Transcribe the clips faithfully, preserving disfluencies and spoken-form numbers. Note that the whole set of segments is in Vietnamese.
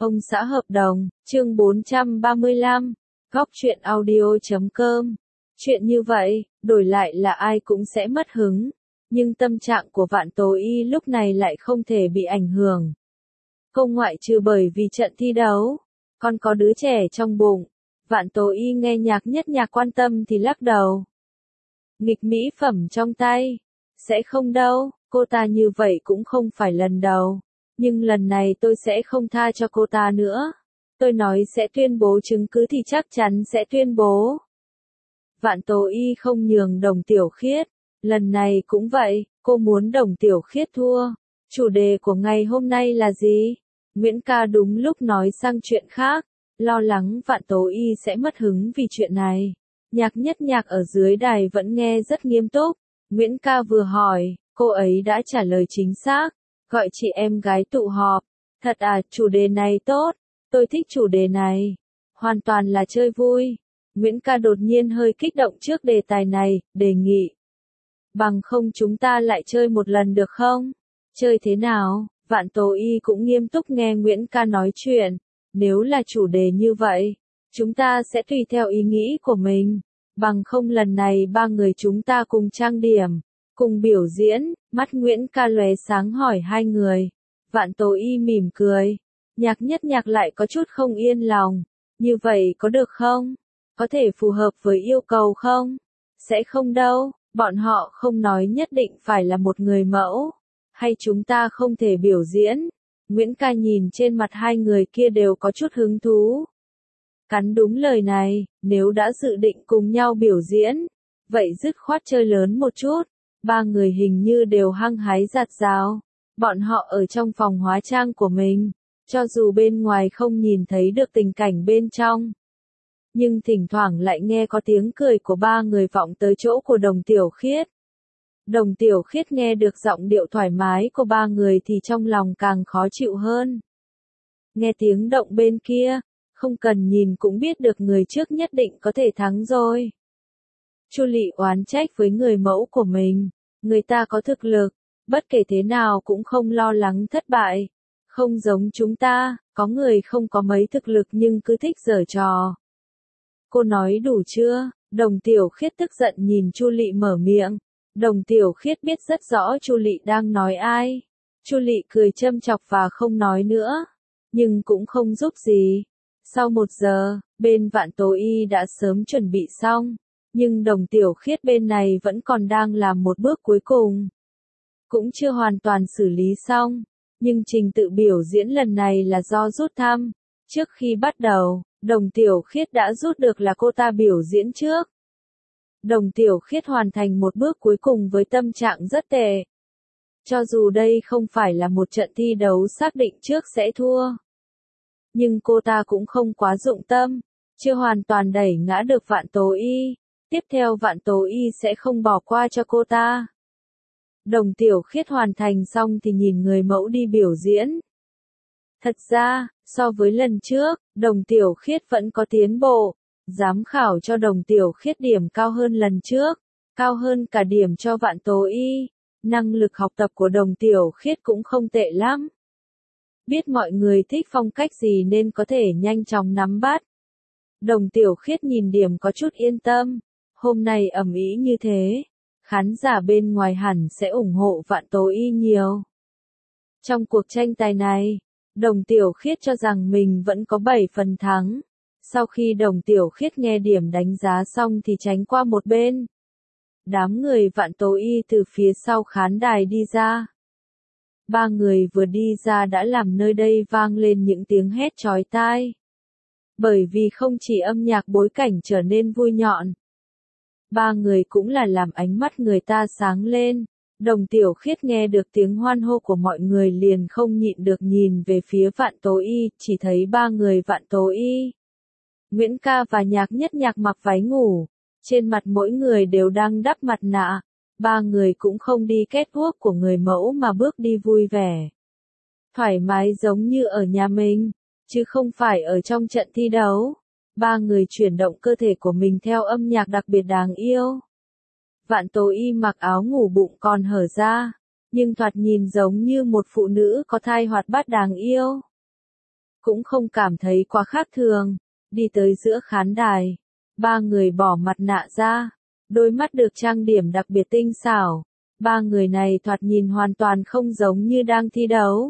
Ông xã hợp đồng, chương bốn trăm ba mươi lăm, góc truyện audio chấm com. Chuyện như vậy, đổi lại là ai cũng sẽ mất hứng, nhưng tâm trạng của Vạn Tố Y lúc này lại không thể bị ảnh hưởng. Không ngoại trừ bởi vì trận thi đấu, còn có đứa trẻ trong bụng. Vạn Tố Y nghe nhạc nhất nhạc quan tâm thì lắc đầu. Nghịch mỹ phẩm trong tay, sẽ không đâu, cô ta như vậy cũng không phải lần đầu. Nhưng lần này tôi sẽ không tha cho cô ta nữa. Tôi nói sẽ tuyên bố chứng cứ thì chắc chắn sẽ tuyên bố. Vạn Tố Y không nhường Đồng Tiểu Khiết. Lần này cũng vậy, cô muốn Đồng Tiểu Khiết thua. Chủ đề của ngày hôm nay là gì? Nguyễn Ca đúng lúc nói sang chuyện khác. Lo lắng Vạn Tố Y sẽ mất hứng vì chuyện này. Nhạc nhất nhạc ở dưới đài vẫn nghe rất nghiêm túc. Nguyễn Ca vừa hỏi, cô ấy đã trả lời chính xác. Gọi chị em gái tụ họp. Thật à, chủ đề này tốt. Tôi thích chủ đề này. Hoàn toàn là chơi vui. Nguyễn Ca đột nhiên hơi kích động trước đề tài này, đề nghị. Bằng không chúng ta lại chơi một lần được không? Chơi thế nào? Vạn Tố Y cũng nghiêm túc nghe Nguyễn Ca nói chuyện. Nếu là chủ đề như vậy, chúng ta sẽ tùy theo ý nghĩ của mình. Bằng không lần này ba người chúng ta cùng trang điểm, cùng biểu diễn. Mắt Nguyễn Ca lóe sáng hỏi hai người. Vạn Tố Y mỉm cười. Nhạc nhất nhạc lại có chút không yên lòng. Như vậy có được không? Có thể phù hợp với yêu cầu không? Sẽ không đâu, bọn họ không nói nhất định phải là một người mẫu. Hay chúng ta không thể biểu diễn? Nguyễn Ca nhìn trên mặt hai người kia đều có chút hứng thú. Cắn đúng lời này, nếu đã dự định cùng nhau biểu diễn, vậy dứt khoát chơi lớn một chút. Ba người hình như đều hăng hái rạt rào. Bọn họ ở trong phòng hóa trang của mình, cho dù bên ngoài không nhìn thấy được tình cảnh bên trong. Nhưng thỉnh thoảng lại nghe có tiếng cười của ba người vọng tới chỗ của Đồng Tiểu Khiết. Đồng Tiểu Khiết nghe được giọng điệu thoải mái của ba người thì trong lòng càng khó chịu hơn. Nghe tiếng động bên kia, không cần nhìn cũng biết được người trước nhất định có thể thắng rồi. Chu Lị oán trách với người mẫu của mình, người ta có thực lực, bất kể thế nào cũng không lo lắng thất bại. Không giống chúng ta, có người không có mấy thực lực nhưng cứ thích giở trò. Cô nói đủ chưa? Đồng Tiểu Khiết tức giận nhìn Chu Lị mở miệng. Đồng Tiểu Khiết biết rất rõ Chu Lị đang nói ai. Chu Lị cười châm chọc và không nói nữa, nhưng cũng không giúp gì. Sau một giờ, bên Vạn Tố Y đã sớm chuẩn bị xong, nhưng Đồng Tiểu Khiết bên này vẫn còn đang làm một bước cuối cùng. Cũng chưa hoàn toàn xử lý xong, nhưng trình tự biểu diễn lần này là do rút thăm. Trước khi bắt đầu, Đồng Tiểu Khiết đã rút được là cô ta biểu diễn trước. Đồng Tiểu Khiết hoàn thành một bước cuối cùng với tâm trạng rất tệ. Cho dù đây không phải là một trận thi đấu xác định trước sẽ thua, nhưng cô ta cũng không quá dụng tâm, chưa hoàn toàn đẩy ngã được Vạn Tố Y. Tiếp theo Vạn Tố Y sẽ không bỏ qua cho cô ta. Đồng Tiểu Khiết hoàn thành xong thì nhìn người mẫu đi biểu diễn. Thật ra, so với lần trước, Đồng Tiểu Khiết vẫn có tiến bộ. Giám khảo cho Đồng Tiểu Khiết điểm cao hơn lần trước, cao hơn cả điểm cho Vạn Tố Y. Năng lực học tập của Đồng Tiểu Khiết cũng không tệ lắm. Biết mọi người thích phong cách gì nên có thể nhanh chóng nắm bắt. Đồng Tiểu Khiết nhìn điểm có chút yên tâm. Hôm nay ầm ĩ như thế, khán giả bên ngoài hẳn sẽ ủng hộ Vạn Tố Y nhiều. Trong cuộc tranh tài này, Đồng Tiểu Khiết cho rằng mình vẫn có bảy phần thắng. Sau khi Đồng Tiểu Khiết nghe điểm đánh giá xong thì tránh qua một bên. Đám người Vạn Tố Y từ phía sau khán đài đi ra. Ba người vừa đi ra đã làm nơi đây vang lên những tiếng hét chói tai. Bởi vì không chỉ âm nhạc bối cảnh trở nên vui nhọn, ba người cũng là làm ánh mắt người ta sáng lên. Đồng Tiểu Khiết nghe được tiếng hoan hô của mọi người liền không nhịn được nhìn về phía Vạn Tố Y, chỉ thấy ba người Vạn Tố Y, Nguyễn Ca và Nhạc Nhất Nhạc mặc váy ngủ, trên mặt mỗi người đều đang đắp mặt nạ. Ba người cũng không đi catwalk của người mẫu mà bước đi vui vẻ, thoải mái giống như ở nhà mình, chứ không phải ở trong trận thi đấu. Ba người chuyển động cơ thể của mình theo âm nhạc đặc biệt đáng yêu. Vạn Tố Y mặc áo ngủ bụng còn hở ra, nhưng thoạt nhìn giống như một phụ nữ có thai hoạt bát đáng yêu. cũng không cảm thấy quá khác thường, đi tới giữa khán đài. Ba người bỏ mặt nạ ra, đôi mắt được trang điểm đặc biệt tinh xảo. Ba người này thoạt nhìn hoàn toàn không giống như đang thi đấu,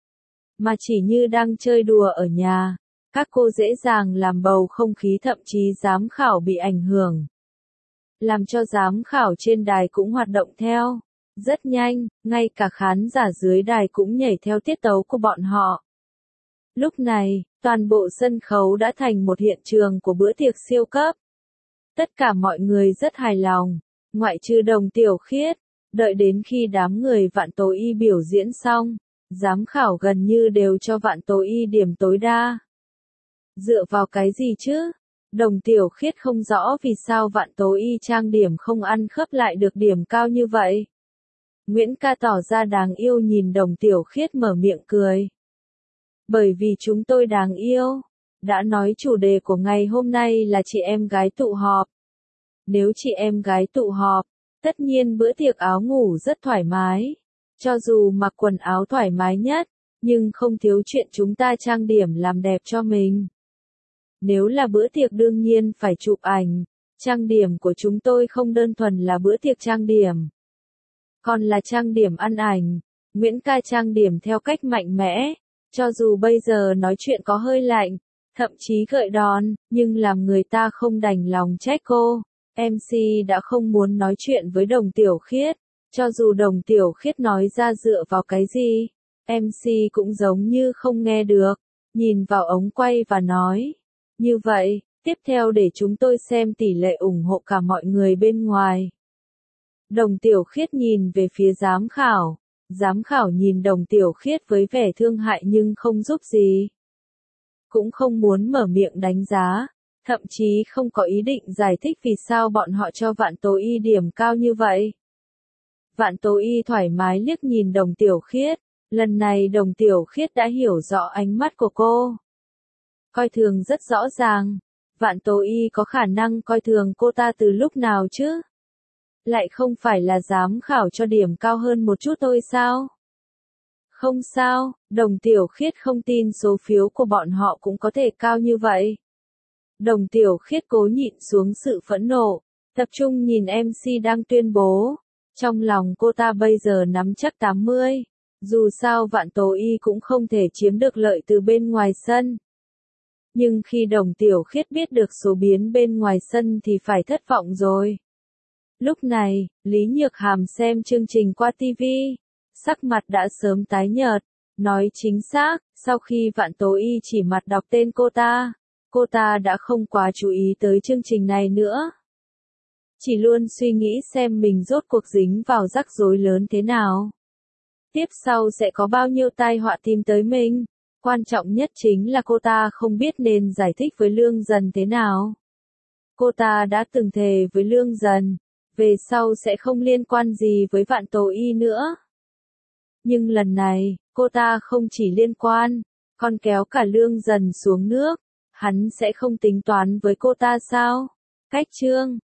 mà chỉ như đang chơi đùa ở nhà. Các cô dễ dàng làm bầu không khí, thậm chí giám khảo bị ảnh hưởng, làm cho giám khảo trên đài cũng hoạt động theo. Rất nhanh, ngay cả khán giả dưới đài cũng nhảy theo tiết tấu của bọn họ. Lúc này, toàn bộ sân khấu đã thành một hiện trường của bữa tiệc siêu cấp. Tất cả mọi người rất hài lòng, ngoại trừ Đồng Tiểu Khiết. Đợi đến khi đám người Vạn Tố Y biểu diễn xong, giám khảo gần như đều cho Vạn Tố Y điểm tối đa. Dựa vào cái gì chứ? Đồng Tiểu Khiết không rõ vì sao Vạn Tố Y trang điểm không ăn khớp lại được điểm cao như vậy. Nguyễn Ca tỏ ra đáng yêu nhìn Đồng Tiểu Khiết mở miệng cười. Bởi vì chúng tôi đáng yêu. Đã nói chủ đề của ngày hôm nay là chị em gái tụ họp. Nếu chị em gái tụ họp, tất nhiên bữa tiệc áo ngủ rất thoải mái. Cho dù mặc quần áo thoải mái nhất, nhưng không thiếu chuyện chúng ta trang điểm làm đẹp cho mình. Nếu là bữa tiệc đương nhiên phải chụp ảnh. Trang điểm của chúng tôi không đơn thuần là bữa tiệc trang điểm, còn là trang điểm ăn ảnh. Nguyễn Ca trang điểm theo cách mạnh mẽ, cho dù bây giờ nói chuyện có hơi lạnh, thậm chí gợi đòn, nhưng làm người ta không đành lòng trách cô. em xê đã không muốn nói chuyện với Đồng Tiểu Khiết, cho dù Đồng Tiểu Khiết nói ra dựa vào cái gì, em xê cũng giống như không nghe được, nhìn vào ống quay và nói, như vậy, tiếp theo để chúng tôi xem tỷ lệ ủng hộ cả mọi người bên ngoài. Đồng Tiểu Khiết nhìn về phía giám khảo, giám khảo nhìn Đồng Tiểu Khiết với vẻ thương hại nhưng không giúp gì. Cũng không muốn mở miệng đánh giá, thậm chí không có ý định giải thích vì sao bọn họ cho Vạn Tố Y điểm cao như vậy. Vạn Tố Y thoải mái liếc nhìn Đồng Tiểu Khiết, lần này Đồng Tiểu Khiết đã hiểu rõ ánh mắt của cô. Coi thường rất rõ ràng, Vạn Tố Y có khả năng coi thường cô ta từ lúc nào chứ? Lại không phải là giám khảo cho điểm cao hơn một chút thôi sao? Không sao, Đồng Tiểu Khiết không tin số phiếu của bọn họ cũng có thể cao như vậy. Đồng Tiểu Khiết cố nhịn xuống sự phẫn nộ, tập trung nhìn em xê đang tuyên bố. Trong lòng cô ta bây giờ nắm chắc tám mươi, dù sao Vạn Tố Y cũng không thể chiếm được lợi từ bên ngoài sân. Nhưng khi Đồng Tiểu Khiết biết được số biến bên ngoài sân thì phải thất vọng rồi. Lúc này, Lý Nhược Hàm xem chương trình qua ti vi, sắc mặt đã sớm tái nhợt, nói chính xác, sau khi Vạn Tố Y chỉ mặt đọc tên cô ta, cô ta đã không quá chú ý tới chương trình này nữa. Chỉ luôn suy nghĩ xem mình rốt cuộc dính vào rắc rối lớn thế nào. Tiếp sau sẽ có bao nhiêu tai họa tìm tới mình. Quan trọng nhất chính là cô ta không biết nên giải thích với Lương Dần thế nào. Cô ta đã từng thề với Lương Dần, về sau sẽ không liên quan gì với Vạn Tố Y nữa. Nhưng lần này, cô ta không chỉ liên quan, còn kéo cả Lương Dần xuống nước. Hắn sẽ không tính toán với cô ta sao? Cách chương